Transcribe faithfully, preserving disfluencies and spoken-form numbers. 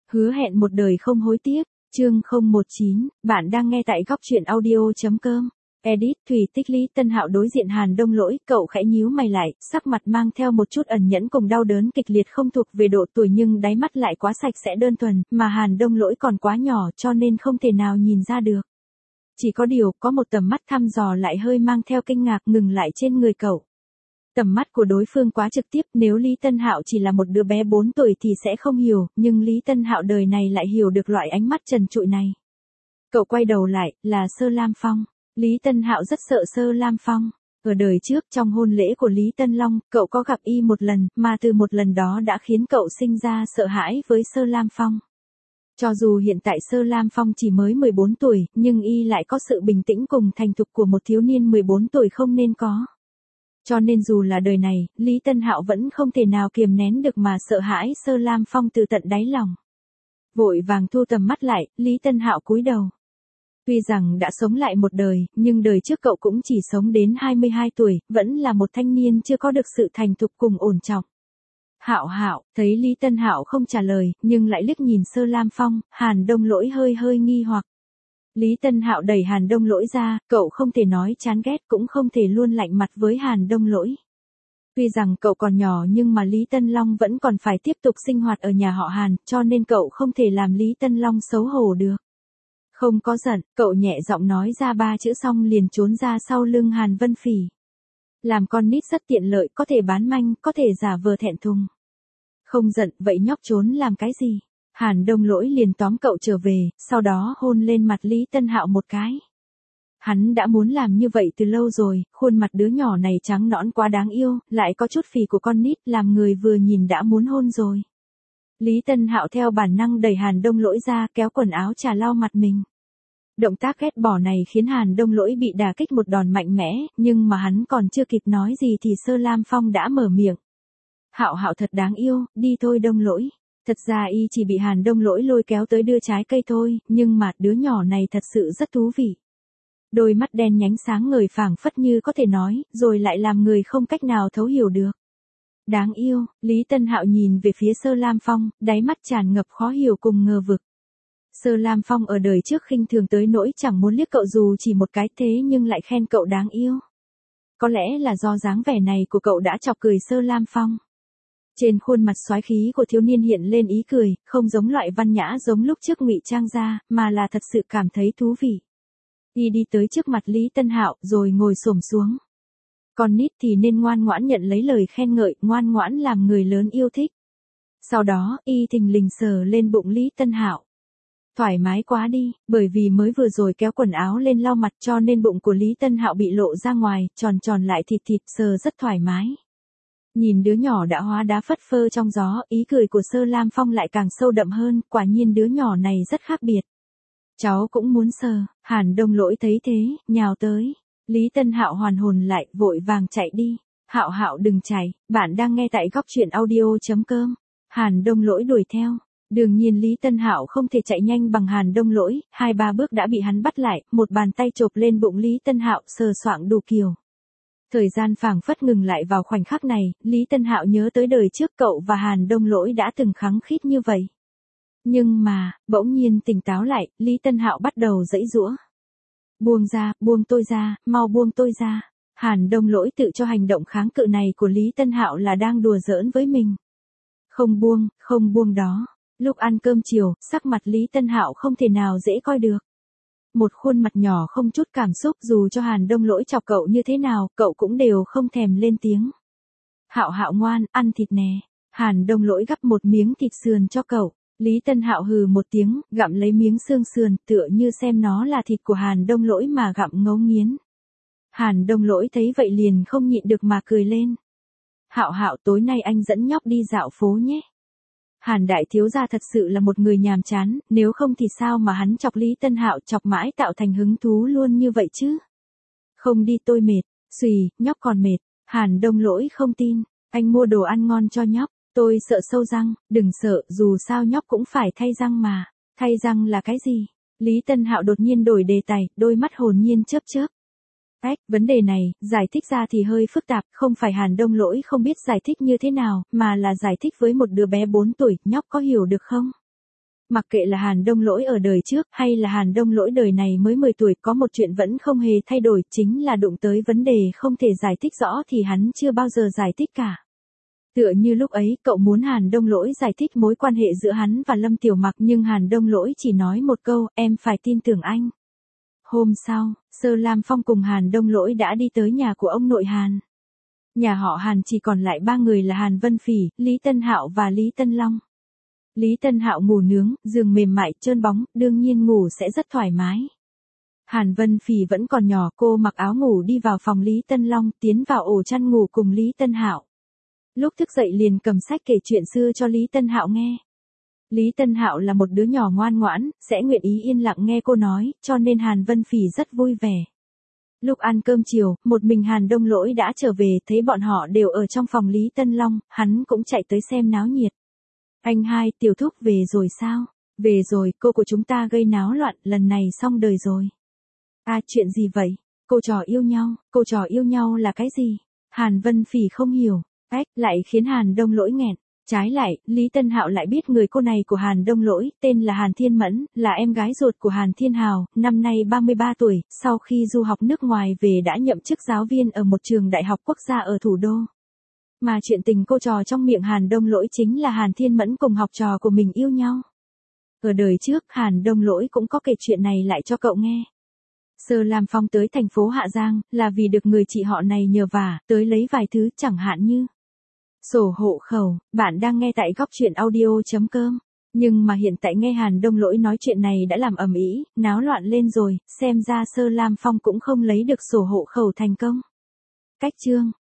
Hứa hẹn một đời không hối tiếc, chương không một chín, bạn đang nghe tại góc truyện audio.com. Edit, Thủy Tích. Lý Tân Hạo đối diện Hàn Đông Lỗi, cậu khẽ nhíu mày lại, sắc mặt mang theo một chút ẩn nhẫn cùng đau đớn kịch liệt không thuộc về độ tuổi nhưng đáy mắt lại quá sạch sẽ đơn thuần, mà Hàn Đông Lỗi còn quá nhỏ cho nên không thể nào nhìn ra được. Chỉ có điều, có một tầm mắt thăm dò lại hơi mang theo kinh ngạc ngừng lại trên người cậu. Tầm mắt của đối phương quá trực tiếp, nếu Lý Tân Hạo chỉ là một đứa bé bốn tuổi thì sẽ không hiểu, nhưng Lý Tân Hạo đời này lại hiểu được loại ánh mắt trần trụi này. Cậu quay đầu lại, là Sơ Lam Phong. Lý Tân Hạo rất sợ Sơ Lam Phong. Ở đời trước trong hôn lễ của Lý Tân Long, cậu có gặp y một lần, mà từ một lần đó đã khiến cậu sinh ra sợ hãi với Sơ Lam Phong. Cho dù hiện tại Sơ Lam Phong chỉ mới mười bốn tuổi, nhưng y lại có sự bình tĩnh cùng thành thục của một thiếu niên mười bốn tuổi không nên có. Cho nên dù là đời này, Lý Tân Hạo vẫn không thể nào kiềm nén được mà sợ hãi Sơ Lam Phong từ tận đáy lòng. Vội vàng thu tầm mắt lại, Lý Tân Hạo cúi đầu. Tuy rằng đã sống lại một đời, nhưng đời trước cậu cũng chỉ sống đến hai mươi hai tuổi, vẫn là một thanh niên chưa có được sự thành thục cùng ổn trọng. Hạo Hạo, thấy Lý Tân Hạo không trả lời, nhưng lại liếc nhìn Sơ Lam Phong, Hàn Đông Lỗi hơi hơi nghi hoặc. Lý Tân Hạo đẩy Hàn Đông Lỗi ra, cậu không thể nói chán ghét cũng không thể luôn lạnh mặt với Hàn Đông Lỗi. Tuy rằng cậu còn nhỏ nhưng mà Lý Tân Long vẫn còn phải tiếp tục sinh hoạt ở nhà họ Hàn, cho nên cậu không thể làm Lý Tân Long xấu hổ được. Không có giận, cậu nhẹ giọng nói ra ba chữ xong liền trốn ra sau lưng Hàn Vân Phỉ. Làm con nít rất tiện lợi, có thể bán manh, có thể giả vờ thẹn thùng. Không giận, vậy nhóc trốn làm cái gì? Hàn Đông Lỗi liền tóm cậu trở về, sau đó hôn lên mặt Lý Tân Hạo một cái. Hắn đã muốn làm như vậy từ lâu rồi, khuôn mặt đứa nhỏ này trắng nõn quá đáng yêu, lại có chút phì của con nít, làm người vừa nhìn đã muốn hôn rồi. Lý Tân Hạo theo bản năng đẩy Hàn Đông Lỗi ra, kéo quần áo trà lau mặt mình. Động tác ghét bỏ này khiến Hàn Đông Lỗi bị đả kích một đòn mạnh mẽ, nhưng mà hắn còn chưa kịp nói gì thì Sơ Lam Phong đã mở miệng. Hạo Hạo thật đáng yêu, đi thôi Đông Lỗi. Thật ra y chỉ bị Hàn Đông Lỗi lôi kéo tới đưa trái cây thôi, nhưng mà đứa nhỏ này thật sự rất thú vị. Đôi mắt đen nhánh sáng ngời phảng phất như có thể nói, rồi lại làm người không cách nào thấu hiểu được. Đáng yêu, Lý Tân Hạo nhìn về phía Sơ Lam Phong, đáy mắt tràn ngập khó hiểu cùng ngờ vực. Sơ Lam Phong ở đời trước khinh thường tới nỗi chẳng muốn liếc cậu dù chỉ một cái thế nhưng lại khen cậu đáng yêu. Có lẽ là do dáng vẻ này của cậu đã chọc cười Sơ Lam Phong. Trên khuôn mặt soái khí của thiếu niên hiện lên ý cười, không giống loại văn nhã giống lúc trước ngụy trang ra, mà là thật sự cảm thấy thú vị. Y đi tới trước mặt Lý Tân Hạo rồi ngồi xổm xuống. Con nít thì nên ngoan ngoãn nhận lấy lời khen ngợi, ngoan ngoãn làm người lớn yêu thích. Sau đó, y thình lình sờ lên bụng Lý Tân Hạo. Thoải mái quá đi, bởi vì mới vừa rồi kéo quần áo lên lau mặt cho nên bụng của Lý Tân Hạo bị lộ ra ngoài, tròn tròn lại thịt thịt, sờ rất thoải mái. Nhìn đứa nhỏ đã hóa đá phất phơ trong gió, ý cười của Sơ Lam Phong lại càng sâu đậm hơn, quả nhiên đứa nhỏ này rất khác biệt. Cháu cũng muốn sờ, Hàn Đông Lỗi thấy thế, nhào tới. Lý Tân Hạo hoàn hồn lại, vội vàng chạy đi. Hạo Hạo đừng chạy, bạn đang nghe tại góc truyện audio.com. Hàn Đông Lỗi đuổi theo. Đương nhiên Lý Tân Hạo không thể chạy nhanh bằng Hàn Đông Lỗi, hai ba bước đã bị hắn bắt lại, một bàn tay chộp lên bụng Lý Tân Hạo sờ soạng đủ kiểu. Thời gian phảng phất ngừng lại vào khoảnh khắc này, Lý Tân Hạo nhớ tới đời trước cậu và Hàn Đông Lỗi đã từng khăng khít như vậy. Nhưng mà, bỗng nhiên tỉnh táo lại, Lý Tân Hạo bắt đầu giãy giụa. Buông ra, buông tôi ra, mau buông tôi ra. Hàn Đông Lỗi tự cho hành động kháng cự này của Lý Tân Hạo là đang đùa giỡn với mình. Không buông, không buông đó. Lúc ăn cơm chiều, sắc mặt Lý Tân Hạo không thể nào dễ coi được. Một khuôn mặt nhỏ không chút cảm xúc, dù cho Hàn Đông Lỗi chọc cậu như thế nào, cậu cũng đều không thèm lên tiếng. Hạo Hạo ngoan, ăn thịt nè. Hàn Đông Lỗi gắp một miếng thịt sườn cho cậu. Lý Tân Hạo hừ một tiếng, gặm lấy miếng xương sườn, tựa như xem nó là thịt của Hàn Đông Lỗi mà gặm ngấu nghiến. Hàn Đông Lỗi thấy vậy liền không nhịn được mà cười lên. Hạo Hạo, tối nay anh dẫn nhóc đi dạo phố nhé. Hàn đại thiếu gia thật sự là một người nhàm chán, nếu không thì sao mà hắn chọc Lý Tân Hạo chọc mãi tạo thành hứng thú luôn như vậy chứ? Không đi tôi mệt, xùy, nhóc còn mệt. Hàn Đông Lỗi không tin, anh mua đồ ăn ngon cho nhóc. Tôi sợ sâu răng, đừng sợ, dù sao nhóc cũng phải thay răng mà. Thay răng là cái gì? Lý Tân Hạo đột nhiên đổi đề tài, đôi mắt hồn nhiên chớp chớp. Ách, vấn đề này, giải thích ra thì hơi phức tạp, không phải Hàn Đông Lỗi không biết giải thích như thế nào, mà là giải thích với một đứa bé bốn tuổi, nhóc có hiểu được không? Mặc kệ là Hàn Đông Lỗi ở đời trước hay là Hàn Đông Lỗi đời này mới mười tuổi, có một chuyện vẫn không hề thay đổi, chính là đụng tới vấn đề không thể giải thích rõ thì hắn chưa bao giờ giải thích cả. Tựa như lúc ấy, cậu muốn Hàn Đông Lỗi giải thích mối quan hệ giữa hắn và Lâm Tiểu Mặc, nhưng Hàn Đông Lỗi chỉ nói một câu, em phải tin tưởng anh. Hôm sau, Sơ Lam Phong cùng Hàn Đông Lỗi đã đi tới nhà của ông nội Hàn. Nhà họ Hàn chỉ còn lại ba người là Hàn Vân Phỉ, Lý Tân Hạo và Lý Tân Long. Lý Tân Hạo ngủ nướng, giường mềm mại, trơn bóng, đương nhiên ngủ sẽ rất thoải mái. Hàn Vân Phỉ vẫn còn nhỏ, cô mặc áo ngủ đi vào phòng Lý Tân Long, tiến vào ổ chăn ngủ cùng Lý Tân Hạo. Lúc thức dậy liền cầm sách kể chuyện xưa cho Lý Tân Hạo nghe. Lý Tân Hạo là một đứa nhỏ ngoan ngoãn, sẽ nguyện ý yên lặng nghe cô nói, cho nên Hàn Vân Phỉ rất vui vẻ. Lúc ăn cơm chiều, một mình Hàn Đông Lỗi đã trở về, thấy bọn họ đều ở trong phòng Lý Tân Long, hắn cũng chạy tới xem náo nhiệt. Anh hai, Tiểu Thúc về rồi sao? Về rồi, cô của chúng ta gây náo loạn, lần này xong đời rồi. À, chuyện gì vậy? Cô trò yêu nhau, cô trò yêu nhau là cái gì? Hàn Vân Phỉ không hiểu, ếch, lại khiến Hàn Đông Lỗi nghẹn. Trái lại, Lý Tân Hạo lại biết người cô này của Hàn Đông Lỗi, tên là Hàn Thiên Mẫn, là em gái ruột của Hàn Thiên Hào, năm nay ba mươi ba tuổi, sau khi du học nước ngoài về đã nhậm chức giáo viên ở một trường đại học quốc gia ở thủ đô. Mà chuyện tình cô trò trong miệng Hàn Đông Lỗi chính là Hàn Thiên Mẫn cùng học trò của mình yêu nhau. Ở đời trước, Hàn Đông Lỗi cũng có kể chuyện này lại cho cậu nghe. Sơ Lam Phong tới thành phố Hạ Giang, là vì được người chị họ này nhờ vả, tới lấy vài thứ chẳng hạn như sổ hộ khẩu. Bạn đang nghe tại góc truyện audio chấm com. Nhưng mà hiện tại nghe Hàn Đông Lỗi nói chuyện này đã làm ầm ĩ, náo loạn lên rồi, xem ra Sơ Lam Phong cũng không lấy được sổ hộ khẩu thành công. Cách chương